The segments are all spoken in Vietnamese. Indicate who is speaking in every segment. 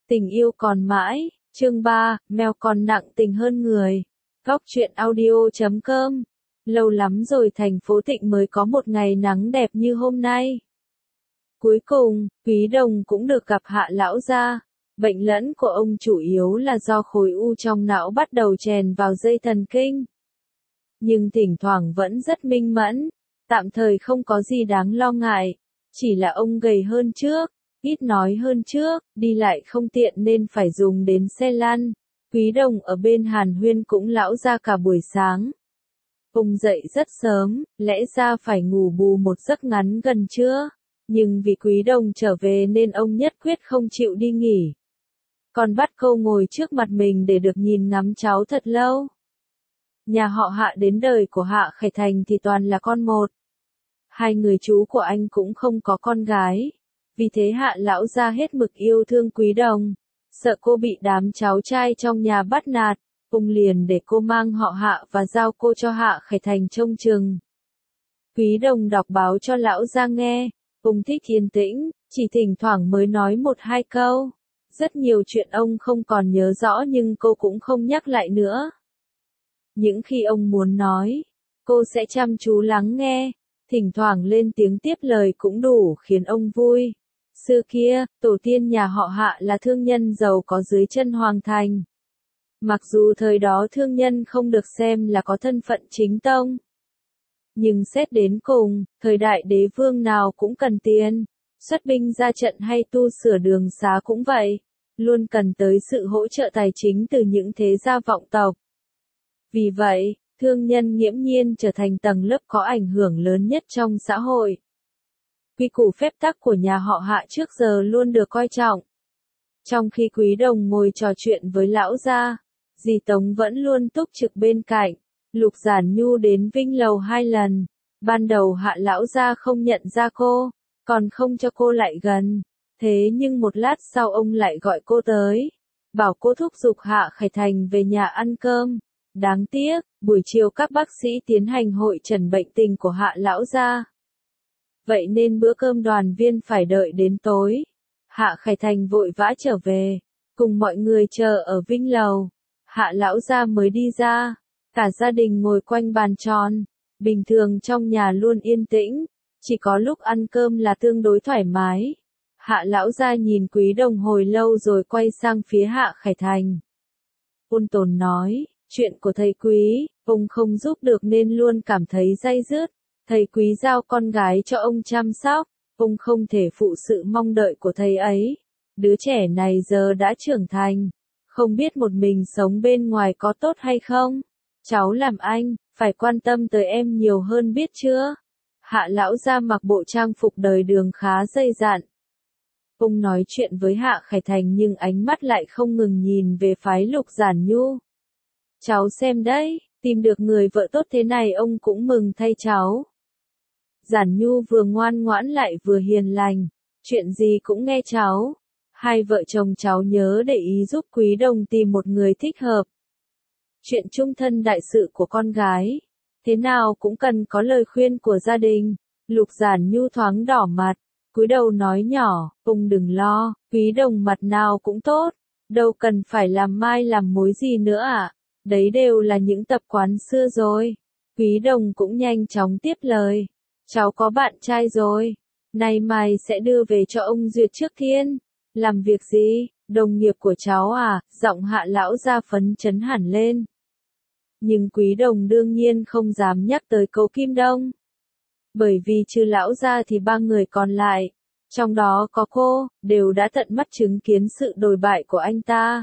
Speaker 1: Tình yêu còn mãi, chương 3, mèo còn nặng tình hơn người. Góc truyện audio.com. Lâu lắm rồi thành phố Tịnh mới có một ngày nắng đẹp như hôm nay. Cuối cùng, Quý Đồng cũng được gặp Hạ lão gia. Bệnh lẫn của ông chủ yếu là do khối u trong não bắt đầu chèn vào dây thần kinh. Nhưng thỉnh thoảng vẫn rất minh mẫn, tạm thời không có gì đáng lo ngại. Chỉ là ông gầy hơn trước, ít nói hơn trước, đi lại không tiện nên phải dùng đến xe lăn. Quý Đồng ở bên Hàn Huyên cũng lão ra cả buổi sáng. Ông dậy rất sớm, lẽ ra phải ngủ bù một giấc ngắn gần trưa. Nhưng vì Quý Đồng trở về nên ông nhất quyết không chịu đi nghỉ. Còn bắt cô ngồi trước mặt mình để được nhìn ngắm cháu thật lâu. Nhà họ Hạ đến đời của Hạ Khải Thành thì toàn là con một. Hai người chú của anh cũng không có con gái. Vì thế Hạ lão gia hết mực yêu thương Quý Đồng. Sợ cô bị đám cháu trai trong nhà bắt nạt, ông liền để cô mang họ Hạ và giao cô cho Hạ Khải Thành trông chừng. Quý Đồng đọc báo cho lão gia nghe. Ông thích yên tĩnh, chỉ thỉnh thoảng mới nói một hai câu. Rất nhiều chuyện ông không còn nhớ rõ nhưng cô cũng không nhắc lại nữa. Những khi ông muốn nói, cô sẽ chăm chú lắng nghe, thỉnh thoảng lên tiếng tiếp lời cũng đủ khiến ông vui. Xưa kia, tổ tiên nhà họ Hạ là thương nhân giàu có dưới chân hoàng thành. Mặc dù thời đó thương nhân không được xem là có thân phận chính tông. Nhưng xét đến cùng, thời đại đế vương nào cũng cần tiền. Xuất binh ra trận hay tu sửa đường xá cũng vậy. Luôn cần tới sự hỗ trợ tài chính từ những thế gia vọng tộc. Vì vậy, thương nhân nghiễm nhiên trở thành tầng lớp có ảnh hưởng lớn nhất trong xã hội. Quy củ phép tắc của nhà họ Hạ trước giờ luôn được coi trọng. Trong khi Quý Đồng ngồi trò chuyện với lão gia, dì Tống vẫn luôn túc trực bên cạnh. Lục Giản Nhu đến Vinh Lầu 2 lần. Ban đầu Hạ lão gia không nhận ra cô, còn không cho cô lại gần. Thế nhưng một lát sau ông lại gọi cô tới, bảo cô thúc giục Hạ Khải Thành về nhà ăn cơm. Đáng tiếc, buổi chiều các bác sĩ tiến hành hội chẩn bệnh tình của Hạ lão gia. Vậy nên bữa cơm đoàn viên phải đợi đến tối. Hạ Khải Thành vội vã trở về, cùng mọi người chờ ở Vinh Lầu. Hạ lão gia mới đi ra, cả gia đình ngồi quanh bàn tròn. Bình thường trong nhà luôn yên tĩnh, chỉ có lúc ăn cơm là tương đối thoải mái. Hạ lão gia nhìn Quý Đồng hồi lâu rồi quay sang phía Hạ Khải Thành. Ôn tồn nói, chuyện của thầy Quý, ông không giúp được nên luôn cảm thấy day dứt. Thầy Quý giao con gái cho ông chăm sóc, ông không thể phụ sự mong đợi của thầy ấy. Đứa trẻ này giờ đã trưởng thành, không biết một mình sống bên ngoài có tốt hay không. Cháu làm anh, phải quan tâm tới em nhiều hơn biết chưa? Hạ lão gia mặc bộ trang phục đời đường khá dày dặn. Ông nói chuyện với Hạ Khải Thành nhưng ánh mắt lại không ngừng nhìn về phái Lục Giản Nhu. Cháu xem đấy, tìm được người vợ tốt thế này ông cũng mừng thay cháu. Giản Nhu vừa ngoan ngoãn lại vừa hiền lành, chuyện gì cũng nghe cháu. Hai vợ chồng cháu nhớ để ý giúp Quý Đồng tìm một người thích hợp. Chuyện chung thân đại sự của con gái, thế nào cũng cần có lời khuyên của gia đình. Lục Giản Nhu thoáng đỏ mặt, cúi đầu nói nhỏ, ông đừng lo, Quý Đồng mặt nào cũng tốt, đâu cần phải làm mai làm mối gì nữa ạ. Đấy đều là những tập quán xưa rồi. Quý Đồng cũng nhanh chóng tiếp lời, cháu có bạn trai rồi, nay mai sẽ đưa về cho ông duyệt trước thiên. Làm việc gì, đồng nghiệp của cháu à? Giọng Hạ lão gia phấn chấn hẳn lên. Nhưng Quý Đồng đương nhiên không dám nhắc tới Cố Kim Đông. Bởi vì trừ lão gia thì ba người còn lại, trong đó có cô, đều đã tận mắt chứng kiến sự đồi bại của anh ta.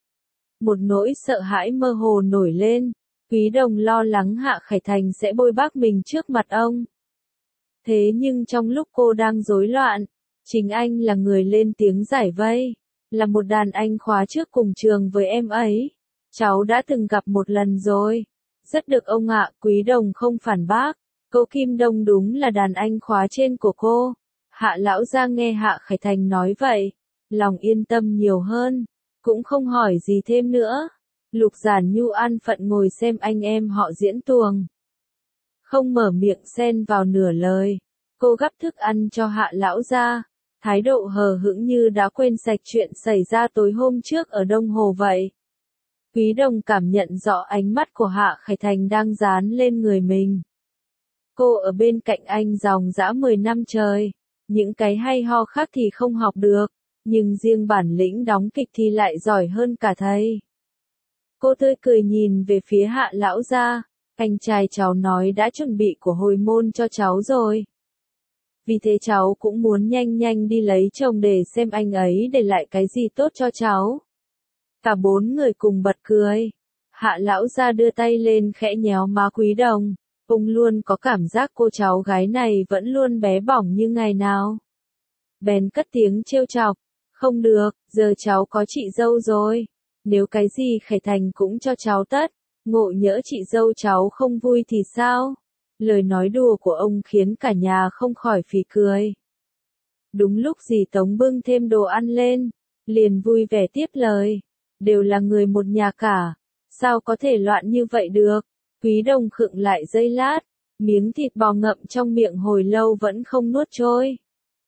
Speaker 1: Một nỗi sợ hãi mơ hồ nổi lên, Quý Đồng lo lắng Hạ Khải Thành sẽ bôi bác mình trước mặt ông. Thế nhưng trong lúc cô đang rối loạn, chính anh là người lên tiếng giải vây, là một đàn anh khóa trước cùng trường với em ấy. Cháu đã từng gặp một lần rồi. Rất được ông ạ, Quý Đồng không phản bác. Cố Kim Đông đúng là đàn anh khóa trên của cô. Hạ lão gia nghe Hạ Khải Thành nói vậy, lòng yên tâm nhiều hơn, cũng không hỏi gì thêm nữa. Lục Giản Nhu an phận ngồi xem anh em họ diễn tuồng. Không mở miệng xen vào nửa lời. Cô gắp thức ăn cho Hạ lão gia, thái độ hờ hững như đã quên sạch chuyện xảy ra tối hôm trước ở Đông Hồ vậy. Quý Đồng cảm nhận rõ ánh mắt của Hạ Khải Thành đang dán lên người mình. Cô ở bên cạnh anh dòng dã 10 năm trời, những cái hay ho khác thì không học được, nhưng riêng bản lĩnh đóng kịch thì lại giỏi hơn cả thầy. Cô tươi cười nhìn về phía Hạ lão gia, anh trai cháu nói đã chuẩn bị của hồi môn cho cháu rồi. Vì thế cháu cũng muốn nhanh nhanh đi lấy chồng để xem anh ấy để lại cái gì tốt cho cháu. Cả bốn người cùng bật cười. Hạ lão gia đưa tay lên khẽ nhéo má Quý Đồng. Ông luôn có cảm giác cô cháu gái này vẫn luôn bé bỏng như ngày nào. Bèn cất tiếng trêu chọc. Không được, giờ cháu có chị dâu rồi. Nếu cái gì Khải Thành cũng cho cháu tất. Ngộ nhỡ chị dâu cháu không vui thì sao? Lời nói đùa của ông khiến cả nhà không khỏi phì cười. Đúng lúc dì Tống bưng thêm đồ ăn lên, liền vui vẻ tiếp lời. Đều là người một nhà cả, sao có thể loạn như vậy được? Quý Đồng khựng lại giây lát, miếng thịt bò ngậm trong miệng hồi lâu vẫn không nuốt trôi.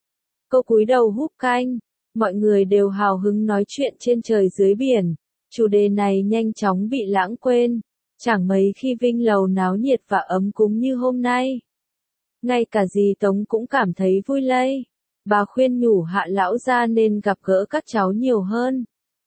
Speaker 1: Cô cúi đầu húp canh, mọi người đều hào hứng nói chuyện trên trời dưới biển, chủ đề này nhanh chóng bị lãng quên, chẳng mấy khi Vinh Lầu náo nhiệt và ấm cúng như hôm nay. Ngay cả dì Tống cũng cảm thấy vui lây, bà khuyên nhủ Hạ lão gia nên gặp gỡ các cháu nhiều hơn.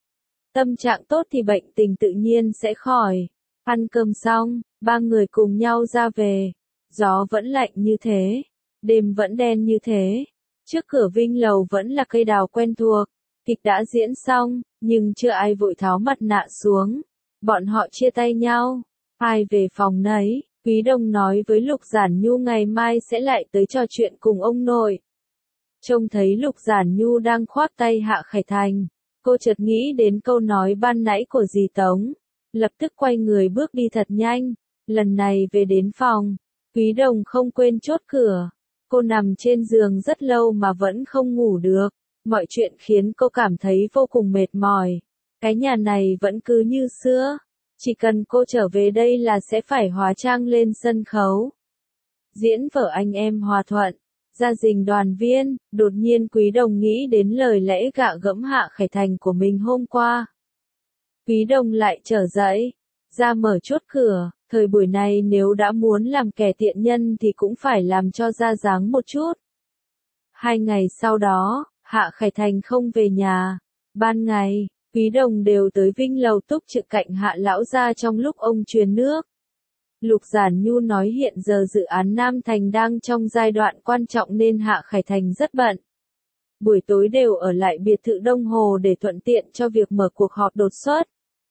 Speaker 1: Tâm trạng tốt thì bệnh tình tự nhiên sẽ khỏi. Ăn cơm xong, ba người cùng nhau ra về. Gió vẫn lạnh như thế, đêm vẫn đen như thế. Trước cửa Vinh Lầu vẫn là cây đào quen thuộc. Kịch đã diễn xong, nhưng chưa ai vội tháo mặt nạ xuống. Bọn họ chia tay nhau, ai về phòng nấy. Quý Đồng nói với Lục Giản Nhu ngày mai sẽ lại tới trò chuyện cùng ông nội. Trông thấy Lục Giản Nhu đang khoác tay Hạ Khải Thành, cô chợt nghĩ đến câu nói ban nãy của dì Tống, lập tức quay người bước đi thật nhanh. Lần này về đến phòng, Quý Đồng không quên chốt cửa. Cô nằm trên giường rất lâu mà vẫn không ngủ được, mọi chuyện khiến cô cảm thấy vô cùng mệt mỏi. Cái nhà này vẫn cứ như xưa, chỉ cần cô trở về đây là sẽ phải hóa trang lên sân khấu. Diễn vở anh em hòa thuận, gia đình đoàn viên. Đột nhiên Quý Đồng nghĩ đến lời lẽ gạ gẫm Hạ Khải Thành của mình hôm qua. Quý Đồng lại trở dậy, ra mở chốt cửa. Thời buổi này nếu đã muốn làm kẻ tiện nhân thì cũng phải làm cho ra dáng một chút. 2 ngày sau đó, Hạ Khải Thành không về nhà. Ban ngày, Quý Đồng đều tới Vinh Lầu túc trực cạnh Hạ lão gia trong lúc ông truyền nước. Lục Giản Nhu nói hiện giờ dự án Nam Thành đang trong giai đoạn quan trọng nên Hạ Khải Thành rất bận. Buổi tối đều ở lại biệt thự Đông Hồ để thuận tiện cho việc mở cuộc họp đột xuất.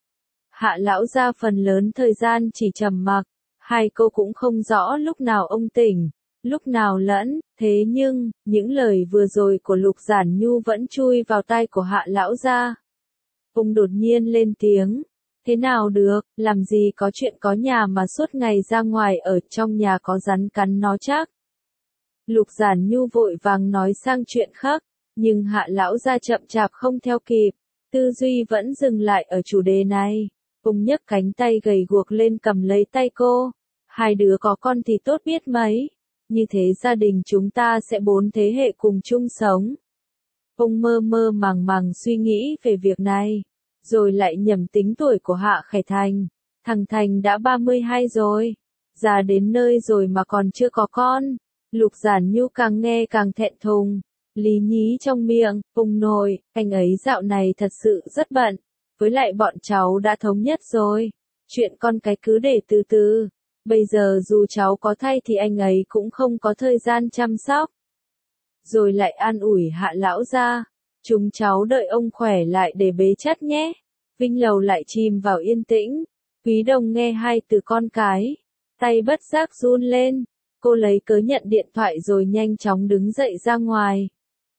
Speaker 1: Hạ lão gia phần lớn thời gian chỉ trầm mặc, hai cô cũng không rõ lúc nào ông tỉnh, lúc nào lẫn, thế nhưng, những lời vừa rồi của Lục Giản Nhu vẫn chui vào tai của Hạ lão gia. Ông đột nhiên lên tiếng, thế nào được, làm gì có chuyện có nhà mà suốt ngày ra ngoài ở trong nhà có rắn cắn nó chắc. Lục Giản Nhu vội vàng nói sang chuyện khác, nhưng Hạ lão gia chậm chạp không theo kịp, tư duy vẫn dừng lại ở chủ đề này. Ông nhấc cánh tay gầy guộc lên cầm lấy tay cô. Hai đứa có con thì tốt biết mấy. Như thế gia đình chúng ta sẽ 4 thế hệ cùng chung sống. Ông mơ mơ màng màng suy nghĩ về việc này. Rồi lại nhầm tính tuổi của Hạ Khải Thành. Thằng Thành đã 32 rồi. Già đến nơi rồi mà còn chưa có con. Lục Giản Nhu càng nghe càng thẹn thùng. Lý nhí trong miệng, ông nội, anh ấy dạo này thật sự rất bận. Với lại bọn cháu đã thống nhất rồi. Chuyện con cái cứ để từ từ. Bây giờ dù cháu có thai thì anh ấy cũng không có thời gian chăm sóc. Rồi lại an ủi Hạ lão gia. Chúng cháu đợi ông khỏe lại để bế chất nhé. Vinh Lầu lại chìm vào yên tĩnh. Quý Đồng nghe hai từ con cái. Tay bất giác run lên. Cô lấy cớ nhận điện thoại rồi nhanh chóng đứng dậy ra ngoài.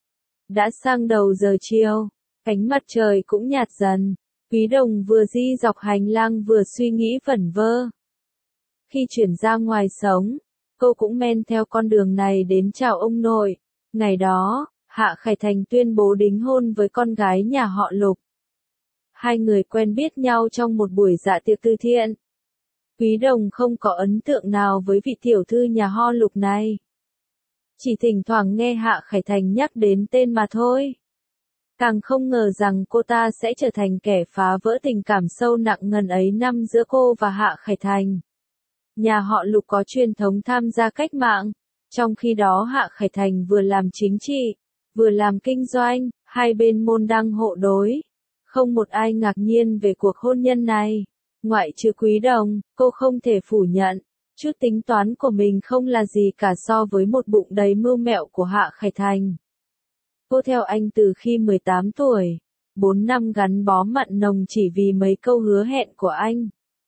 Speaker 1: Đã sang đầu giờ chiều. Ánh mặt trời cũng nhạt dần. Quý Đồng vừa đi dọc hành lang vừa suy nghĩ vẩn vơ. Khi chuyển ra ngoài sống, cô cũng men theo con đường này đến chào ông nội. Ngày đó, Hạ Khải Thành tuyên bố đính hôn với con gái nhà họ Lục. Hai người quen biết nhau trong một buổi dạ tiệc từ thiện. Quý Đồng không có ấn tượng nào với vị tiểu thư nhà họ Lục này. chỉ thỉnh thoảng nghe Hạ Khải Thành nhắc đến tên mà thôi. Càng không ngờ rằng cô ta sẽ trở thành kẻ phá vỡ tình cảm sâu nặng ngần ấy năm giữa cô và Hạ Khải Thành. Nhà họ Lục có truyền thống tham gia cách mạng, trong khi đó Hạ Khải Thành vừa làm chính trị, vừa làm kinh doanh, hai bên môn đăng hộ đối. Không một ai ngạc nhiên về cuộc hôn nhân này. Ngoại trừ Quý Đồng, cô không thể phủ nhận, chút tính toán của mình không là gì cả so với một bụng đầy mưu mẹo của Hạ Khải Thành. Cô theo anh từ khi 18 tuổi, 4 năm gắn bó mặn nồng chỉ vì mấy câu hứa hẹn của anh.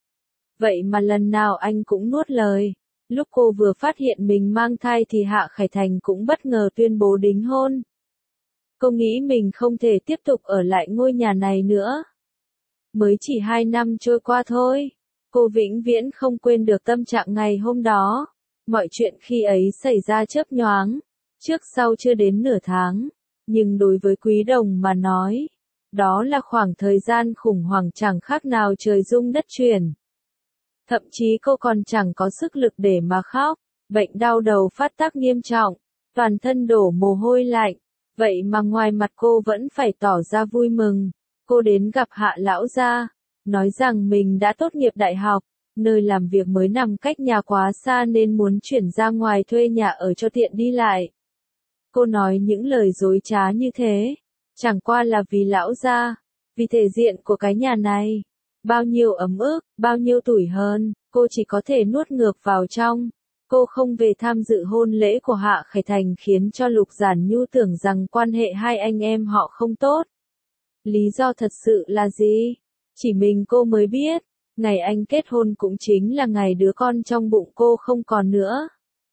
Speaker 1: Vậy mà lần nào anh cũng nuốt lời. Lúc cô vừa phát hiện mình mang thai thì Hạ Khải Thành cũng bất ngờ tuyên bố đính hôn. Cô nghĩ mình không thể tiếp tục ở lại ngôi nhà này nữa. Mới chỉ 2 năm trôi qua thôi, cô vĩnh viễn không quên được tâm trạng ngày hôm đó. Mọi chuyện khi ấy xảy ra chớp nhoáng, trước sau chưa đến nửa tháng, nhưng đối với Quý Đồng mà nói, đó là khoảng thời gian khủng hoảng chẳng khác nào trời rung đất chuyển. Thậm chí cô còn chẳng có sức lực để mà khóc, bệnh đau đầu phát tác nghiêm trọng, toàn thân đổ mồ hôi lạnh, vậy mà ngoài mặt cô vẫn phải tỏ ra vui mừng. Cô đến gặp Hạ lão gia, nói rằng mình đã tốt nghiệp đại học, nơi làm việc mới nằm cách nhà quá xa nên muốn chuyển ra ngoài thuê nhà ở cho tiện đi lại. Cô nói những lời dối trá như thế, chẳng qua là vì lão gia, vì thể diện của cái nhà này. Bao nhiêu ấm ức, bao nhiêu tủi hờn, cô chỉ có thể nuốt ngược vào trong. Cô không về tham dự hôn lễ của Hạ Khải Thành khiến cho Lục Giản Nhu tưởng rằng quan hệ hai anh em họ không tốt. Lý do thật sự là gì? Chỉ mình cô mới biết, ngày anh kết hôn cũng chính là ngày đứa con trong bụng cô không còn nữa.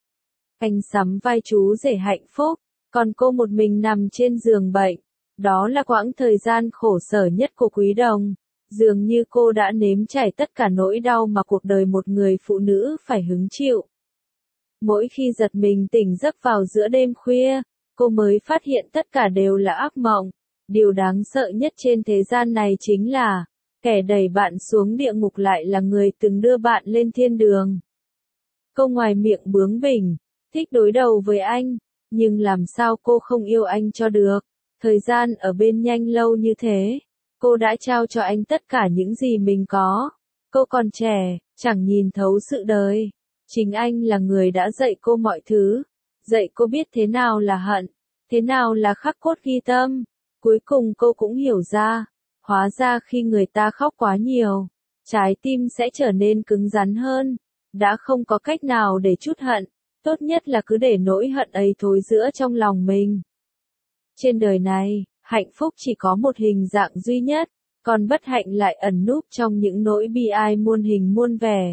Speaker 1: Anh sắm vai chú rể hạnh phúc, còn cô một mình nằm trên giường bệnh. Đó là quãng thời gian khổ sở nhất của Quý Đồng. Dường như cô đã nếm trải tất cả nỗi đau mà cuộc đời một người phụ nữ phải hứng chịu. Mỗi khi giật mình tỉnh giấc vào giữa đêm khuya, cô mới phát hiện tất cả đều là ác mộng. Điều đáng sợ nhất trên thế gian này chính là, kẻ đẩy bạn xuống địa ngục lại là người từng đưa bạn lên thiên đường. Cô ngoài miệng bướng bỉnh, thích đối đầu với anh, nhưng làm sao cô không yêu anh cho được. Thời gian ở bên nhanh lâu như thế, cô đã trao cho anh tất cả những gì mình có. Cô còn trẻ, chẳng nhìn thấu sự đời. Chính anh là người đã dạy cô mọi thứ, dạy cô biết thế nào là hận, thế nào là khắc cốt ghi tâm. Cuối cùng cô cũng hiểu ra, hóa ra khi người ta khóc quá nhiều, trái tim sẽ trở nên cứng rắn hơn. Đã không có cách nào để trút hận, tốt nhất là cứ để nỗi hận ấy thối rữa trong lòng mình. Trên đời này, hạnh phúc chỉ có một hình dạng duy nhất, còn bất hạnh lại ẩn núp trong những nỗi bi ai muôn hình muôn vẻ.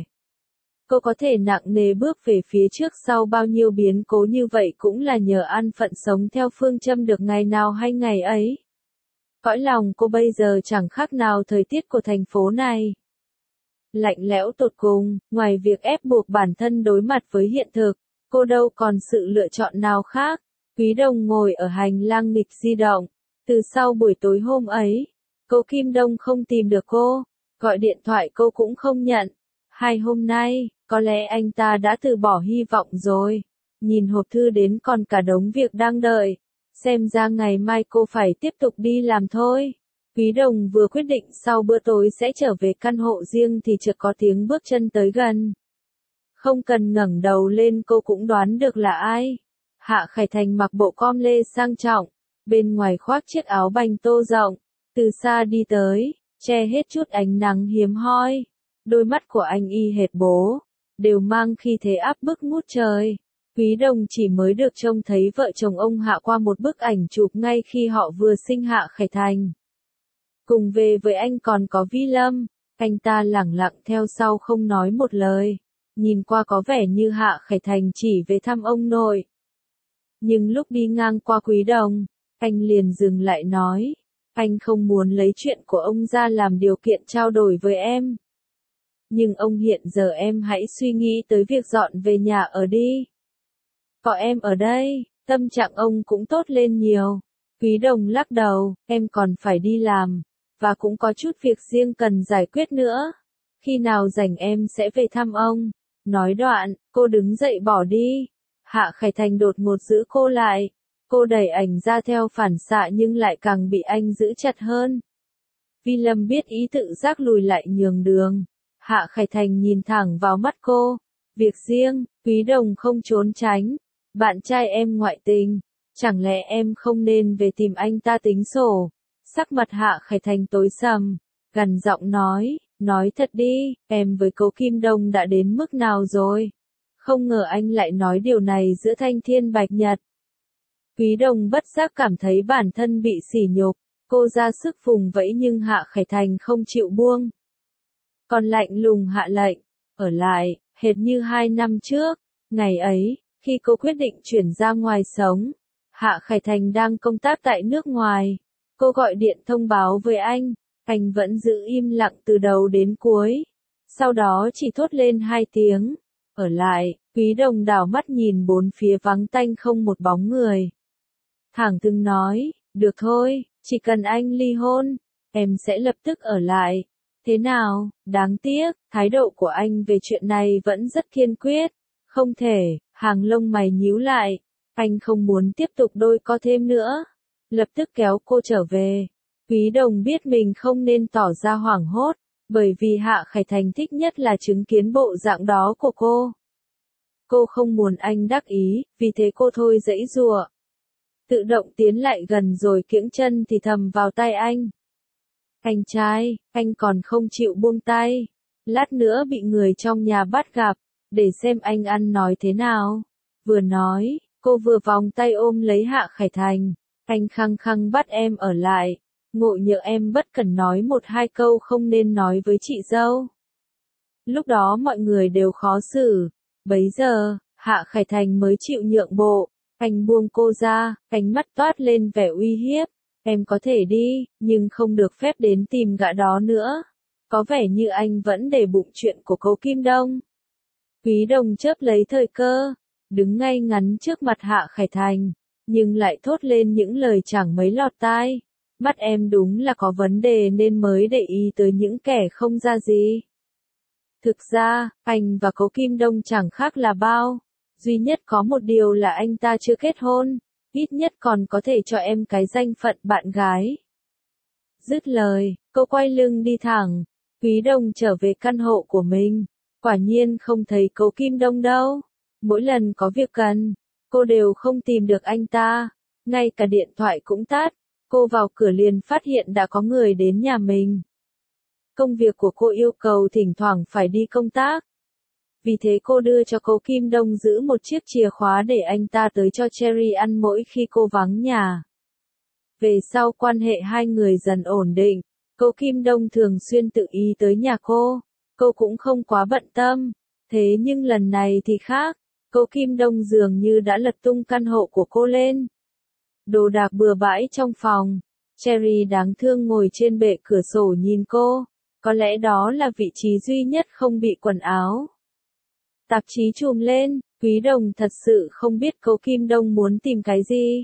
Speaker 1: Cô có thể nặng nề bước về phía trước sau bao nhiêu biến cố như vậy cũng là nhờ an phận sống theo phương châm được ngày nào hay ngày ấy. Cõi lòng cô bây giờ chẳng khác nào thời tiết của thành phố này. Lạnh lẽo tột cùng, ngoài việc ép buộc bản thân đối mặt với hiện thực, cô đâu còn sự lựa chọn nào khác. Quý Đồng ngồi ở hành lang nghịch di động. Từ sau buổi tối hôm ấy, cô Kim Đông không tìm được cô, gọi điện thoại cô cũng không nhận. 2 hôm nay, có lẽ anh ta đã từ bỏ hy vọng rồi. Nhìn hộp thư đến còn cả đống việc đang đợi. Xem ra ngày mai cô phải tiếp tục đi làm thôi. Quý Đồng vừa quyết định sau bữa tối sẽ trở về căn hộ riêng thì chợt có tiếng bước chân tới gần. Không cần ngẩng đầu lên cô cũng đoán được là ai. Hạ Khải Thành mặc bộ com lê sang trọng, bên ngoài khoác chiếc áo banh tô rộng, từ xa đi tới, che hết chút ánh nắng hiếm hoi. Đôi mắt của anh y hệt bố, đều mang khí thế áp bức ngút trời. Quý Đồng chỉ mới được trông thấy vợ chồng ông Hạ qua một bức ảnh chụp ngay khi họ vừa sinh Hạ Khải Thành. Cùng về với anh còn có Vi Lâm, anh ta lẳng lặng theo sau không nói một lời, nhìn qua có vẻ như Hạ Khải Thành chỉ về thăm ông nội. Nhưng lúc đi ngang qua Quý Đồng, anh liền dừng lại nói, anh không muốn lấy chuyện của ông ra làm điều kiện trao đổi với em. Nhưng ông hiện giờ em hãy suy nghĩ tới việc dọn về nhà ở đi. Có em ở đây, tâm trạng ông cũng tốt lên nhiều. Quý Đồng lắc đầu, em còn phải đi làm, và cũng có chút việc riêng cần giải quyết nữa. Khi nào rảnh em sẽ về thăm ông. Nói đoạn, cô đứng dậy bỏ đi. Hạ Khải Thành đột ngột giữ cô lại. Cô đẩy ảnh ra theo phản xạ nhưng lại càng bị anh giữ chặt hơn. Vi Lâm biết ý tự giác lùi lại nhường đường. Hạ Khải Thành nhìn thẳng vào mắt cô. Việc riêng, Quý Đồng không trốn tránh. Bạn trai em ngoại tình. Chẳng lẽ em không nên về tìm anh ta tính sổ? Sắc mặt Hạ Khải Thành tối sầm. Gằn giọng nói thật đi, em với Cố Kim Đông đã đến mức nào rồi? Không ngờ anh lại nói điều này giữa thanh thiên bạch nhật. Quý Đồng bất giác cảm thấy bản thân bị sỉ nhục. Cô ra sức vùng vẫy nhưng Hạ Khải Thành không chịu buông. Còn lạnh lùng hạ lệnh, ở lại, hệt như 2 năm trước. Ngày ấy, khi cô quyết định chuyển ra ngoài sống, Hạ Khải Thành đang công tác tại nước ngoài. Cô gọi điện thông báo với anh vẫn giữ im lặng từ đầu đến cuối. Sau đó chỉ thốt lên 2 tiếng, ở lại. Quý Đồng đảo mắt nhìn bốn phía vắng tanh không một bóng người. Thẳng thừng nói, được thôi, chỉ cần anh ly hôn, em sẽ lập tức ở lại. Thế nào, đáng tiếc, thái độ của anh về chuyện này vẫn rất kiên quyết. Không thể, hàng lông mày nhíu lại, anh không muốn tiếp tục đôi co thêm nữa. Lập tức kéo cô trở về. Quý Đồng biết mình không nên tỏ ra hoảng hốt, bởi vì Hạ Khải Thành thích nhất là chứng kiến bộ dạng đó của cô. Cô không muốn anh đắc ý, vì thế cô thôi giãy giụa. Tự động tiến lại gần rồi kiễng chân thì thầm vào tai anh. Anh trai, anh còn không chịu buông tay. Lát nữa bị người trong nhà bắt gặp, để xem anh ăn nói thế nào. Vừa nói, cô vừa vòng tay ôm lấy Hạ Khải Thành. Anh khăng khăng bắt em ở lại. Ngộ nhỡ em bất cẩn nói 1-2 câu không nên nói với chị dâu. Lúc đó mọi người đều khó xử. Bấy giờ, Hạ Khải Thành mới chịu nhượng bộ. Anh buông cô ra, ánh mắt toát lên vẻ uy hiếp. Em có thể đi, nhưng không được phép đến tìm gã đó nữa. Có vẻ như anh vẫn để bụng chuyện của Cố Kim Đông. Quý Đồng chớp lấy thời cơ, đứng ngay ngắn trước mặt Hạ Khải Thành, nhưng lại thốt lên những lời chẳng mấy lọt tai. Mắt em đúng là có vấn đề nên mới để ý tới những kẻ không ra gì. Thực ra, anh và Cố Kim Đông chẳng khác là bao. Duy nhất có một điều là anh ta chưa kết hôn, ít nhất còn có thể cho em cái danh phận bạn gái. Dứt lời, cô quay lưng đi thẳng. Quý Đồng trở về căn hộ của mình. Quả nhiên không thấy Cố Kim Đông đâu. Mỗi lần có việc cần, cô đều không tìm được anh ta. Ngay cả điện thoại cũng tắt. Cô vào cửa liền phát hiện đã có người đến nhà mình. Công việc của cô yêu cầu thỉnh thoảng phải đi công tác. Vì thế cô đưa cho Cố Kim Đông giữ một chiếc chìa khóa để anh ta tới cho Cherry ăn mỗi khi cô vắng nhà. Về sau quan hệ hai người dần ổn định, Cố Kim Đông thường xuyên tự ý tới nhà cô cũng không quá bận tâm. Thế nhưng lần này thì khác, Cố Kim Đông dường như đã lật tung căn hộ của cô lên. Đồ đạc bừa bãi trong phòng, Cherry đáng thương ngồi trên bệ cửa sổ nhìn cô, có lẽ đó là vị trí duy nhất không bị quần áo. Tạp chí trùm lên, Quý Đồng thật sự không biết Cố Kim Đông muốn tìm cái gì.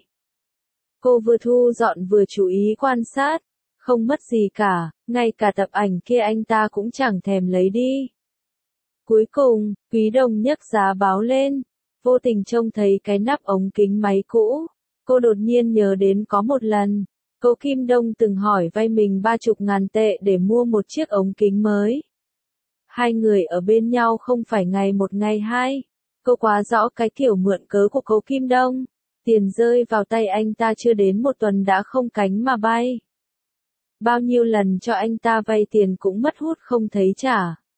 Speaker 1: Cô vừa thu dọn vừa chú ý quan sát, không mất gì cả, ngay cả tập ảnh kia anh ta cũng chẳng thèm lấy đi. Cuối cùng, Quý Đồng nhấc giá báo lên, vô tình trông thấy cái nắp ống kính máy cũ. Cô đột nhiên nhớ đến có một lần, Cố Kim Đông từng hỏi vay mình 30.000 tệ để mua một chiếc ống kính mới. Hai người ở bên nhau không phải ngày một ngày hai. Cô quá rõ cái kiểu mượn cớ của Cố Kim Đông. Tiền rơi vào tay anh ta chưa đến 1 tuần đã không cánh mà bay. Bao nhiêu lần cho anh ta vay tiền cũng mất hút không thấy trả.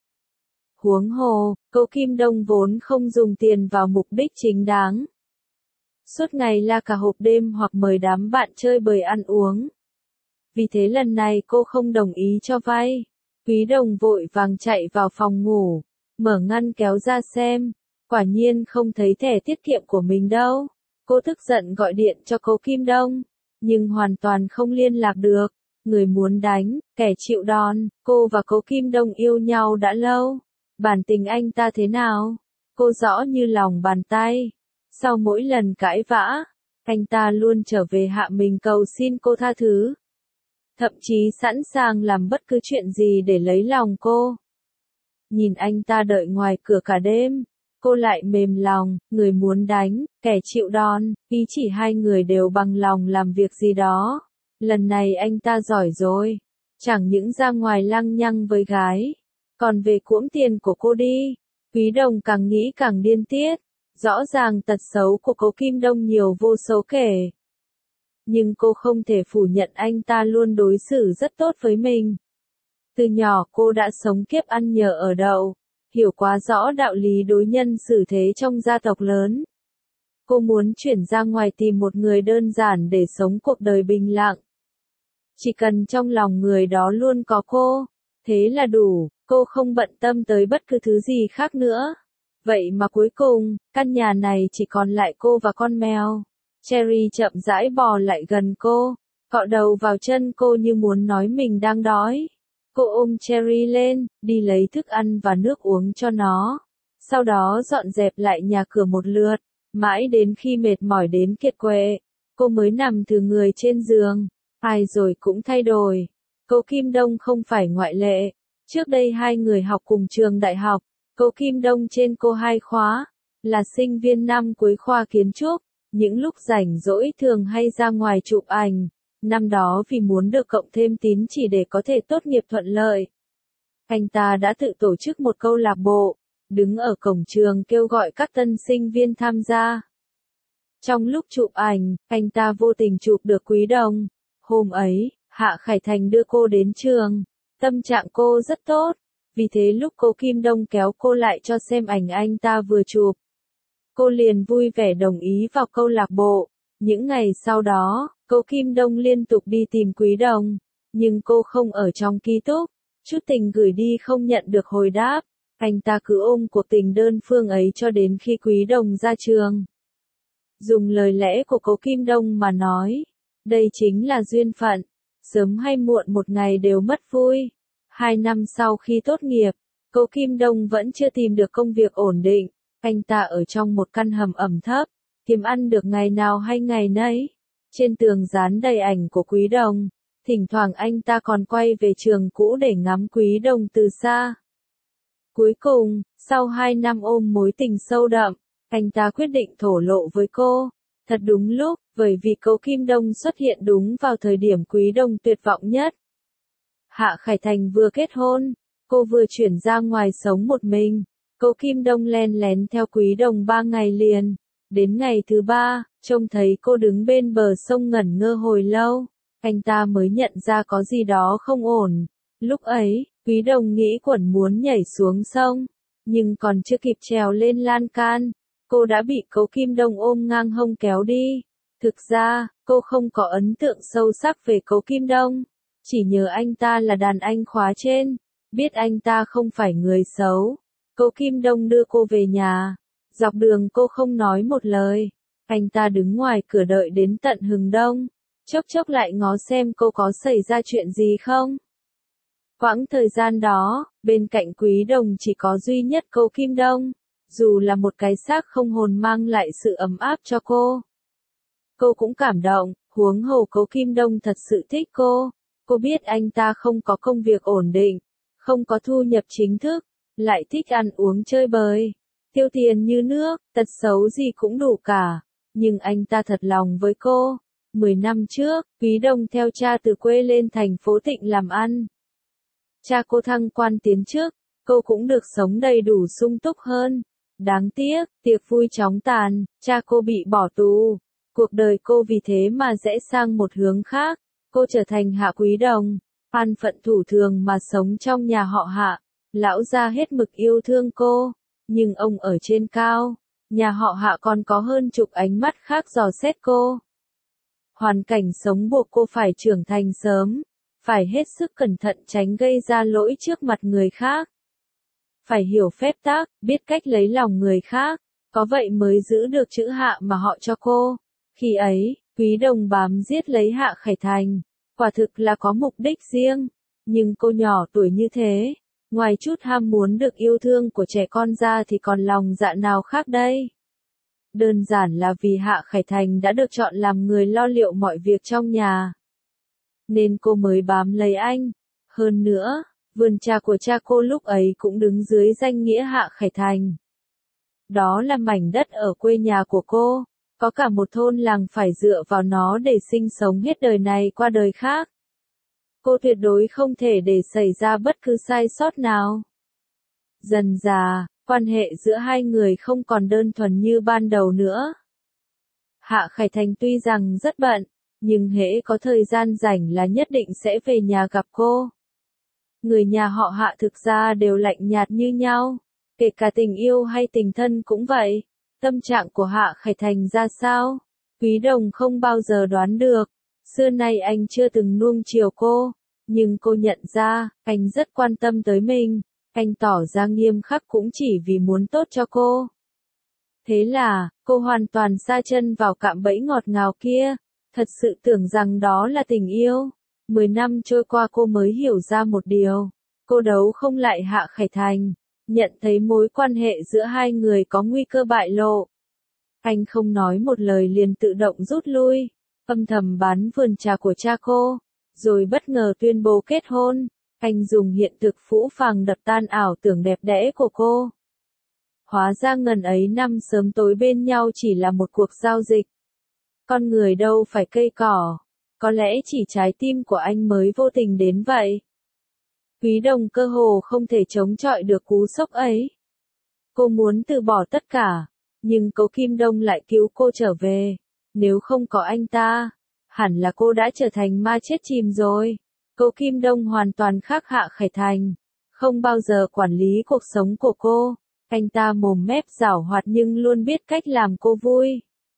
Speaker 1: Huống hồ, Cố Kim Đông vốn không dùng tiền vào mục đích chính đáng. Suốt ngày la cả hộp đêm hoặc mời đám bạn chơi bời ăn uống. Vì thế lần này cô không đồng ý cho vay. Quý Đồng vội vàng chạy vào phòng ngủ, mở ngăn kéo ra xem, quả nhiên không thấy thẻ tiết kiệm của mình đâu. Cô tức giận gọi điện cho Cố Kim Đông, nhưng hoàn toàn không liên lạc được. Người muốn đánh, kẻ chịu đòn. Cô và Cố Kim Đông yêu nhau đã lâu. Bản tình anh ta thế nào? Cô rõ như lòng bàn tay. Sau mỗi lần cãi vã, anh ta luôn trở về hạ mình cầu xin cô tha thứ. Thậm chí sẵn sàng làm bất cứ chuyện gì để lấy lòng cô. Nhìn anh ta đợi ngoài cửa cả đêm, Cô lại mềm lòng, người muốn đánh, kẻ chịu đòn, ý chỉ hai người đều bằng lòng làm việc gì đó. Lần này anh ta giỏi rồi. Chẳng những ra ngoài lăng nhăng với gái, còn về cuỗm tiền của cô đi. Quý Đồng càng nghĩ càng điên tiết. Rõ ràng tật xấu của Cố Kim Đông nhiều vô số kể. Nhưng cô không thể phủ nhận anh ta luôn đối xử rất tốt với mình. Từ nhỏ cô đã sống kiếp ăn nhờ ở đậu, hiểu quá rõ đạo lý đối nhân xử thế trong gia tộc lớn. Cô muốn chuyển ra ngoài tìm một người đơn giản để sống cuộc đời bình lặng. Chỉ cần trong lòng người đó luôn có cô, thế là đủ, cô không bận tâm tới bất cứ thứ gì khác nữa. Vậy mà cuối cùng, căn nhà này chỉ còn lại cô và con mèo. Cherry chậm rãi bò lại gần cô, cọ đầu vào chân cô như muốn nói mình đang đói. Cô ôm Cherry lên, đi lấy thức ăn và nước uống cho nó. Sau đó dọn dẹp lại nhà cửa một lượt, mãi đến khi mệt mỏi đến kiệt quệ, cô mới nằm thừ người trên giường. Ai rồi cũng thay đổi. Cố Kim Đông không phải ngoại lệ. Trước đây hai người học cùng trường đại học. Cố Kim Đông trên cô 2 khóa, là sinh viên năm cuối khoa kiến trúc. Những lúc rảnh rỗi thường hay ra ngoài chụp ảnh. Năm đó vì muốn được cộng thêm tín chỉ để có thể tốt nghiệp thuận lợi, anh ta đã tự tổ chức một câu lạc bộ, đứng ở cổng trường kêu gọi các tân sinh viên tham gia. Trong lúc chụp ảnh, anh ta vô tình chụp được Quý Đồng. Hôm ấy, Hạ Khải Thành đưa cô đến trường. Tâm trạng cô rất tốt. Vì thế lúc Cố Kim Đông kéo cô lại cho xem ảnh anh ta vừa chụp, cô liền vui vẻ đồng ý vào câu lạc bộ. Những ngày sau đó, Cố Kim Đông liên tục đi tìm Quý Đồng. Nhưng cô không ở trong ký túc. Chút tình gửi đi không nhận được hồi đáp. Anh ta cứ ôm cuộc tình đơn phương ấy cho đến khi Quý Đồng ra trường. Dùng lời lẽ của Cố Kim Đông mà nói, đây chính là duyên phận, sớm hay muộn một ngày đều mất vui. 2 năm sau khi tốt nghiệp, Cố Kim Đông vẫn chưa tìm được công việc ổn định. Anh ta ở trong một căn hầm ẩm thấp, kiếm ăn được ngày nào hay ngày nấy. Trên tường dán đầy ảnh của Quý Đồng, thỉnh thoảng anh ta còn quay về trường cũ để ngắm Quý Đồng từ xa. Cuối cùng, sau 2 năm ôm mối tình sâu đậm, anh ta quyết định thổ lộ với cô. Thật đúng lúc, bởi vì Cố Kim Đông xuất hiện đúng vào thời điểm Quý Đồng tuyệt vọng nhất. Hạ Khải Thành vừa kết hôn, cô vừa chuyển ra ngoài sống một mình. Cố Kim Đông len lén theo Quý Đồng 3 ngày liền. Đến ngày thứ 3, trông thấy cô đứng bên bờ sông ngẩn ngơ hồi lâu, anh ta mới nhận ra có gì đó không ổn. Lúc ấy, Quý Đồng nghĩ quẩn muốn nhảy xuống sông, nhưng còn chưa kịp trèo lên lan can, cô đã bị Cố Kim Đông ôm ngang hông kéo đi. Thực ra, cô không có ấn tượng sâu sắc về Cố Kim Đông, chỉ nhớ anh ta là đàn anh khóa trên, biết anh ta không phải người xấu. Cố Kim Đông đưa cô về nhà, dọc đường cô không nói một lời, anh ta đứng ngoài cửa đợi đến tận hừng đông, chốc chốc lại ngó xem cô có xảy ra chuyện gì không. Quãng thời gian đó, bên cạnh Quý Đồng chỉ có duy nhất Cố Kim Đông, dù là một cái xác không hồn mang lại sự ấm áp cho cô. Cô cũng cảm động, huống hồ Cố Kim Đông thật sự thích cô. Cô biết anh ta không có công việc ổn định, không có thu nhập chính thức, lại thích ăn uống chơi bời, tiêu tiền như nước, tật xấu gì cũng đủ cả. Nhưng anh ta thật lòng với cô. 10 năm trước, Quý Đồng theo cha từ quê lên thành phố Tịnh làm ăn. Cha cô thăng quan tiến chức, cô cũng được sống đầy đủ sung túc hơn. Đáng tiếc, tiệc vui chóng tàn, cha cô bị bỏ tù. Cuộc đời cô vì thế mà rẽ sang một hướng khác. Cô trở thành Hạ Quý Đồng, an phận thủ thường mà sống trong nhà họ Hạ. Lão gia hết mực yêu thương cô, nhưng ông ở trên cao, nhà họ Hạ còn có hơn chục ánh mắt khác dò xét cô. Hoàn cảnh sống buộc cô phải trưởng thành sớm, phải hết sức cẩn thận tránh gây ra lỗi trước mặt người khác. Phải hiểu phép tắc, biết cách lấy lòng người khác, có vậy mới giữ được chữ Hạ mà họ cho cô. Khi ấy, Quý Đồng bám giết lấy Hạ Khải Thành, quả thực là có mục đích riêng, nhưng cô nhỏ tuổi như thế, ngoài chút ham muốn được yêu thương của trẻ con ra thì còn lòng dạ nào khác đây. Đơn giản là vì Hạ Khải Thành đã được chọn làm người lo liệu mọi việc trong nhà, nên cô mới bám lấy anh. Hơn nữa, vườn trà của cha cô lúc ấy cũng đứng dưới danh nghĩa Hạ Khải Thành. Đó là mảnh đất ở quê nhà của cô, có cả một thôn làng phải dựa vào nó để sinh sống hết đời này qua đời khác. Cô tuyệt đối không thể để xảy ra bất cứ sai sót nào. Dần dà, quan hệ giữa hai người không còn đơn thuần như ban đầu nữa. Hạ Khải Thành tuy rằng rất bận, nhưng hễ có thời gian rảnh là nhất định sẽ về nhà gặp cô. Người nhà họ Hạ thực ra đều lạnh nhạt như nhau, kể cả tình yêu hay tình thân cũng vậy. Tâm trạng của Hạ Khải Thành ra sao? Quý Đồng không bao giờ đoán được. Xưa nay anh chưa từng nuông chiều cô, nhưng cô nhận ra, anh rất quan tâm tới mình. Anh tỏ ra nghiêm khắc cũng chỉ vì muốn tốt cho cô. Thế là, cô hoàn toàn sa chân vào cạm bẫy ngọt ngào kia, thật sự tưởng rằng đó là tình yêu. 10 năm trôi qua cô mới hiểu ra một điều, cô đấu không lại Hạ Khải Thành, nhận thấy mối quan hệ giữa hai người có nguy cơ bại lộ. Anh không nói một lời liền tự động rút lui, âm thầm bán vườn trà của cha cô, rồi bất ngờ tuyên bố kết hôn. Anh dùng hiện thực phũ phàng đập tan ảo tưởng đẹp đẽ của cô. Hóa ra ngần ấy năm sớm tối bên nhau chỉ là một cuộc giao dịch. Con người đâu phải cây cỏ, có lẽ chỉ trái tim của anh mới vô tình đến vậy. Quý Đồng cơ hồ không thể chống chọi được cú sốc ấy. Cô muốn từ bỏ tất cả, nhưng Cố Kim Đông lại cứu cô trở về. Nếu không có anh ta, hẳn là cô đã trở thành ma chết chìm rồi. Cố Kim Đông hoàn toàn khác Hạ Khải Thành, không bao giờ quản lý cuộc sống của cô. Anh ta mồm mép giảo hoạt nhưng luôn biết cách làm cô vui.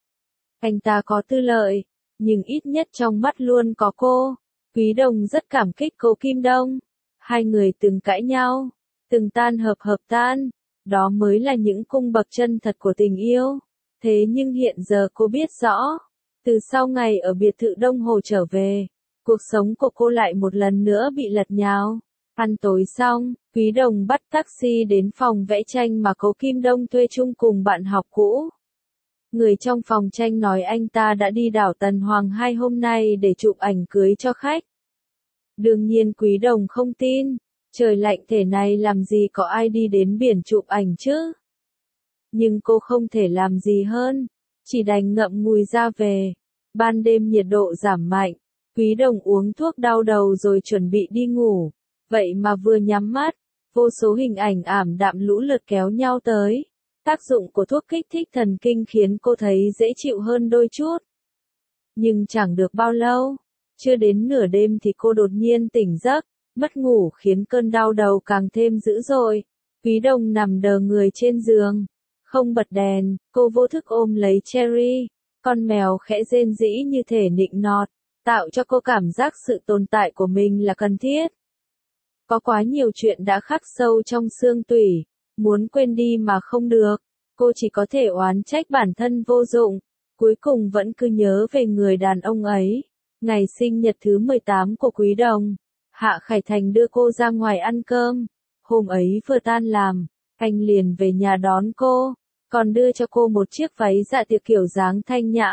Speaker 1: Anh ta có tư lợi, nhưng ít nhất trong mắt luôn có cô. Quý Đồng rất cảm kích Cố Kim Đông. Hai người từng cãi nhau, từng tan hợp hợp tan. Đó mới là những cung bậc chân thật của tình yêu. Thế nhưng hiện giờ cô biết rõ, từ sau ngày ở biệt thự Đông Hồ trở về, cuộc sống của cô lại một lần nữa bị lật nhào. Ăn tối xong, Quý Đồng bắt taxi đến phòng vẽ tranh mà Cố Kim Đông thuê chung cùng bạn học cũ. Người trong phòng tranh nói anh ta đã đi đảo Tần Hoàng 2 hôm nay để chụp ảnh cưới cho khách. Đương nhiên Quý Đồng không tin, trời lạnh thế này làm gì có ai đi đến biển chụp ảnh chứ. Nhưng cô không thể làm gì hơn, chỉ đành ngậm ngùi ra về. Ban đêm nhiệt độ giảm mạnh, Quý Đồng uống thuốc đau đầu rồi chuẩn bị đi ngủ. Vậy mà vừa nhắm mắt, vô số hình ảnh ảm đạm lũ lượt kéo nhau tới. Tác dụng của thuốc kích thích thần kinh khiến cô thấy dễ chịu hơn đôi chút. Nhưng chẳng được bao lâu, chưa đến nửa đêm thì cô đột nhiên tỉnh giấc, mất ngủ khiến cơn đau đầu càng thêm dữ dội. Quý Đồng nằm đờ người trên giường, không bật đèn, cô vô thức ôm lấy Cherry, con mèo khẽ rên rĩ như thể nịnh nọt, tạo cho cô cảm giác sự tồn tại của mình là cần thiết. Có quá nhiều chuyện đã khắc sâu trong xương tủy, muốn quên đi mà không được, cô chỉ có thể oán trách bản thân vô dụng, cuối cùng vẫn cứ nhớ về người đàn ông ấy. Ngày sinh nhật thứ 18 của Quý Đồng, Hạ Khải Thành đưa cô ra ngoài ăn cơm, hôm ấy vừa tan làm, anh liền về nhà đón cô, còn đưa cho cô một chiếc váy dạ tiệc kiểu dáng thanh nhã.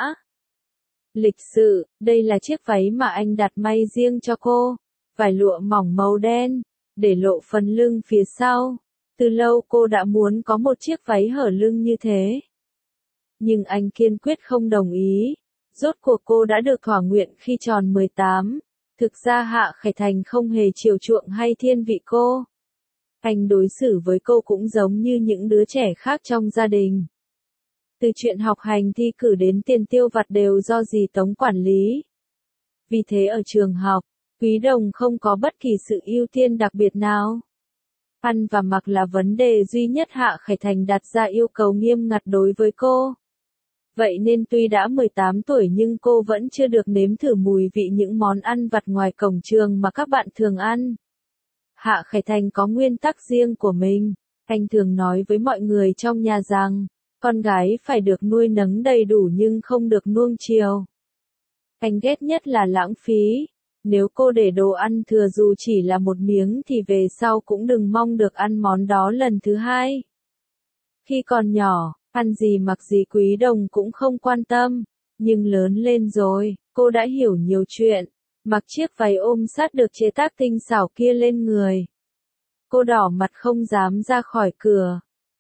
Speaker 1: Lịch sự, đây là chiếc váy mà anh đặt may riêng cho cô, vải lụa mỏng màu đen, để lộ phần lưng phía sau. Từ lâu cô đã muốn có một chiếc váy hở lưng như thế. Nhưng anh kiên quyết không đồng ý. Rốt cuộc cô đã được thỏa nguyện khi tròn 18. Thực ra Hạ Khải Thành không hề chiều chuộng hay thiên vị cô. Anh đối xử với cô cũng giống như những đứa trẻ khác trong gia đình. Từ chuyện học hành thi cử đến tiền tiêu vặt đều do dì Tống quản lý. Vì thế ở trường học, Quý Đồng không có bất kỳ sự ưu tiên đặc biệt nào. Ăn và mặc là vấn đề duy nhất Hạ Khải Thành đặt ra yêu cầu nghiêm ngặt đối với cô. Vậy nên tuy đã 18 tuổi nhưng cô vẫn chưa được nếm thử mùi vị những món ăn vặt ngoài cổng trường mà các bạn thường ăn. Hạ Khải Thành có nguyên tắc riêng của mình. Anh thường nói với mọi người trong nhà rằng, con gái phải được nuôi nấng đầy đủ nhưng không được nuông chiều. Anh ghét nhất là lãng phí. Nếu cô để đồ ăn thừa dù chỉ là một miếng thì về sau cũng đừng mong được ăn món đó lần thứ hai. Khi còn nhỏ, ăn gì mặc gì Quý Đồng cũng không quan tâm. Nhưng lớn lên rồi, cô đã hiểu nhiều chuyện. Mặc chiếc váy ôm sát được chế tác tinh xảo kia lên người. Cô đỏ mặt không dám ra khỏi cửa.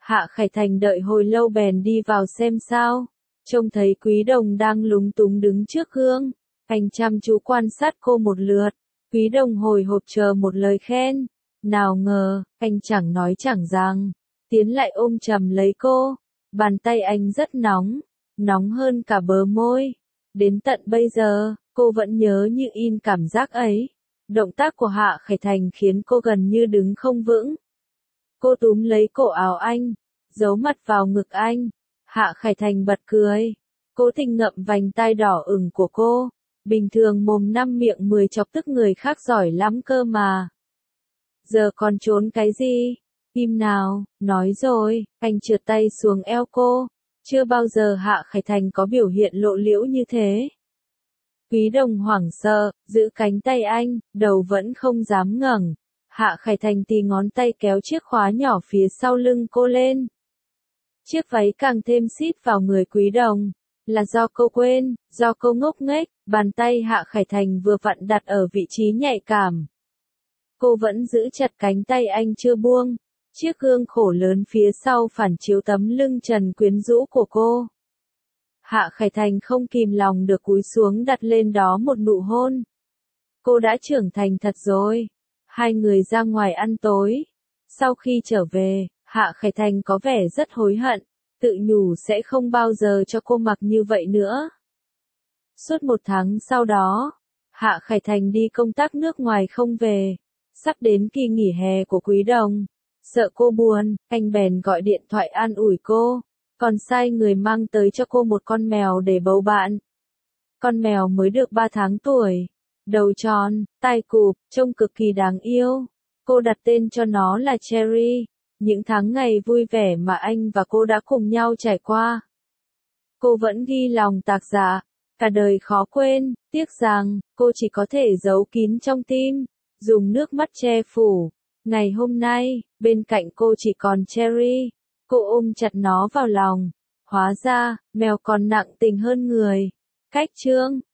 Speaker 1: Hạ Khải Thành đợi hồi lâu bèn đi vào xem sao. Trông thấy Quý Đồng đang lúng túng đứng trước gương. Anh chăm chú quan sát cô một lượt. Quý Đồng hồi hộp chờ một lời khen. Nào ngờ, anh chẳng nói chẳng rằng. Tiến lại ôm chầm lấy cô. Bàn tay anh rất nóng. Nóng hơn cả bờ môi. Đến tận bây giờ, cô vẫn nhớ như in cảm giác ấy. Động tác của Hạ Khải Thành khiến cô gần như đứng không vững. Cô túm lấy cổ áo anh, giấu mặt vào ngực anh. Hạ Khải Thành bật cười. Cố tình ngậm vành tai đỏ ửng của cô. Bình thường mồm năm miệng 10 chọc tức người khác giỏi lắm cơ mà. Giờ còn trốn cái gì? Im nào, nói rồi, anh trượt tay xuống eo cô. Chưa bao giờ Hạ Khải Thành có biểu hiện lộ liễu như thế. Quý Đồng hoảng sợ, giữ cánh tay anh, đầu vẫn không dám ngẩng. Hạ Khải Thành tì ngón tay kéo chiếc khóa nhỏ phía sau lưng cô lên. Chiếc váy càng thêm xít vào người Quý Đồng. Là do cô quên, do cô ngốc nghếch, bàn tay Hạ Khải Thành vừa vặn đặt ở vị trí nhạy cảm. Cô vẫn giữ chặt cánh tay anh chưa buông. Chiếc gương khổ lớn phía sau phản chiếu tấm lưng trần quyến rũ của cô. Hạ Khải Thành không kìm lòng được cúi xuống đặt lên đó một nụ hôn. Cô đã trưởng thành thật rồi. Hai người ra ngoài ăn tối. Sau khi trở về, Hạ Khải Thành có vẻ rất hối hận, tự nhủ sẽ không bao giờ cho cô mặc như vậy nữa. Suốt một tháng sau đó, Hạ Khải Thành đi công tác nước ngoài không về. Sắp đến kỳ nghỉ hè của Quý Đồng. Sợ cô buồn, anh bèn gọi điện thoại an ủi cô. Còn sai người mang tới cho cô một con mèo để bầu bạn. Con mèo mới được 3 tháng tuổi. Đầu tròn, tai cụp, trông cực kỳ đáng yêu. Cô đặt tên cho nó là Cherry. Những tháng ngày vui vẻ mà anh và cô đã cùng nhau trải qua. Cô vẫn ghi lòng tạc dạ. Cả đời khó quên, tiếc rằng, cô chỉ có thể giấu kín trong tim. Dùng nước mắt che phủ. Ngày hôm nay, bên cạnh cô chỉ còn Cherry. Cô ôm chặt nó vào lòng. Hóa ra, mèo còn nặng tình hơn người. Cách chương